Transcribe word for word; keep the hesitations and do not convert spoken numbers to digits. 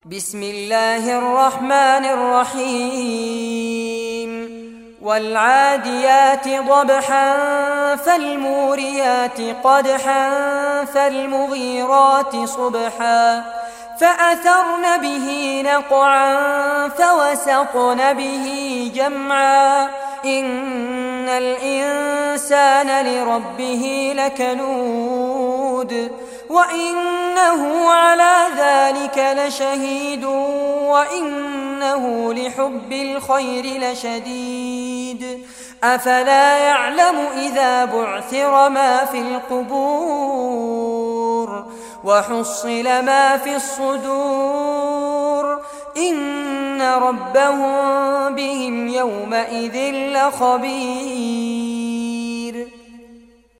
بسم الله الرحمن الرحيم والعاديات ضبحا فالموريات قدحا فالمغيرات صبحا فأثرن به نقعا فوسطن به جمعا إن الإنسان لربه لكنود وإنه على ذلك لشهيد وإنه لحب الخير لشديد أفلا يعلم إذا بعثر ما في القبور وحصل ما في الصدور إن ربهم بهم يومئذ لخبير.